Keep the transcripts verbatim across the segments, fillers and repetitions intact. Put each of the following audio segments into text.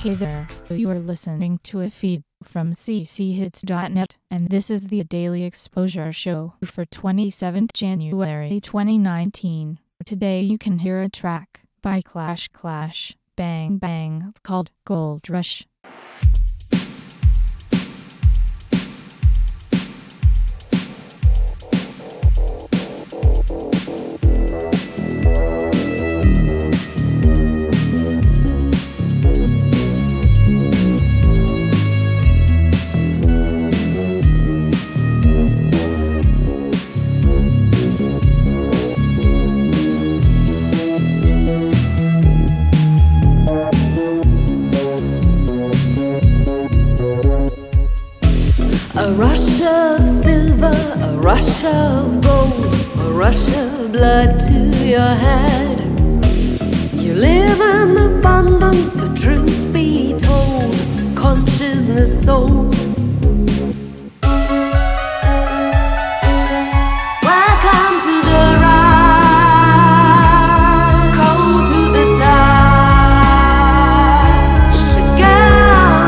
Hey there, you are listening to a feed from c c hits dot net, and this is the Daily Exposure Show for twenty-seventh January twenty nineteen. Today you can hear a track by Clash Clash, Bang Bang, called Gold Rush. A rush of silver, a rush of gold, a rush of blood to your head. You live in abundance, the truth be told, consciousness soul. Welcome to the ride, cold to the touch, the gold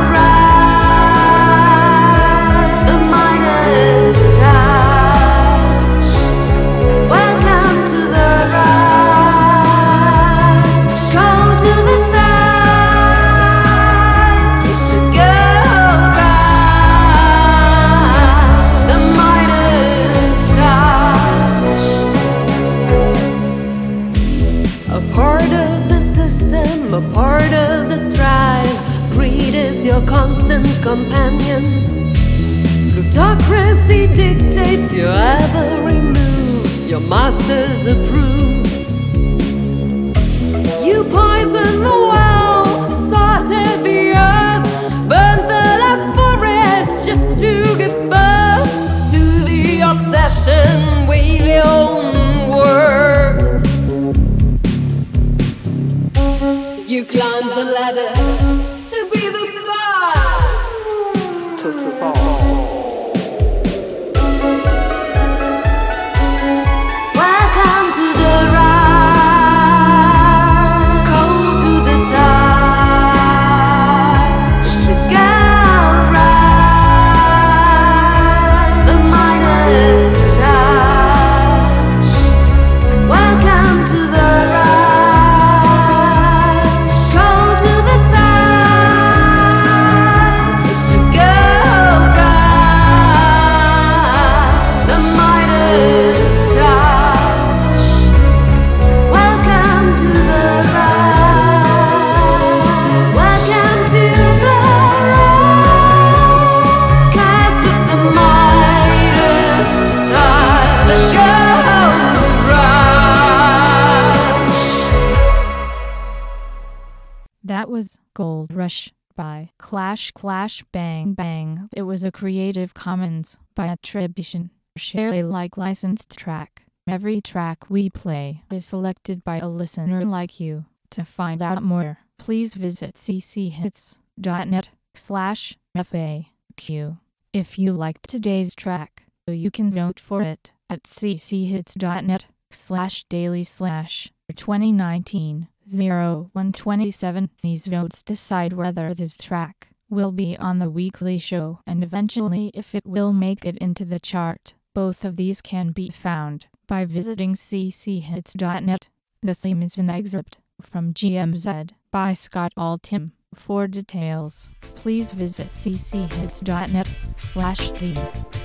ride, the Midas touch. Welcome to the ride, cold to the touch, the gold ride, the Midas touch. A part of the system, a part of the strive. Greed is your constant companion. Plutocracy dictates your every move. Your masters approve. You poison the well, sorted the earth, burnt the last forest just to give birth to the obsession we own worth. You climb the ladder to be the first to fall. Welcome to the ride, cold to the touch, the gold ride, the Midas touch. Welcome to the ride, cold to the touch, the gold ride, the Midas touch. Welcome to the ride, welcome to the ride, cast with the Midas touch, the gold rush. That was Gold Rush by Clash Clash Bang Bang. It was a Creative Commons by attribution, share Alike licensed track. Every track we play is selected by a listener like you. To find out more, please visit c c hits dot net slash F A Q. If you liked today's track, you can vote for it at c c hits dot net slash daily slash twenty nineteen oh one twenty-seven. These votes decide whether this track will be on the weekly show and eventually if it will make it into the chart. Both of these can be found by visiting c c hits dot net. The theme is an excerpt from G M Z by Scott Altham. For details, please visit c c hits dot net slash theme.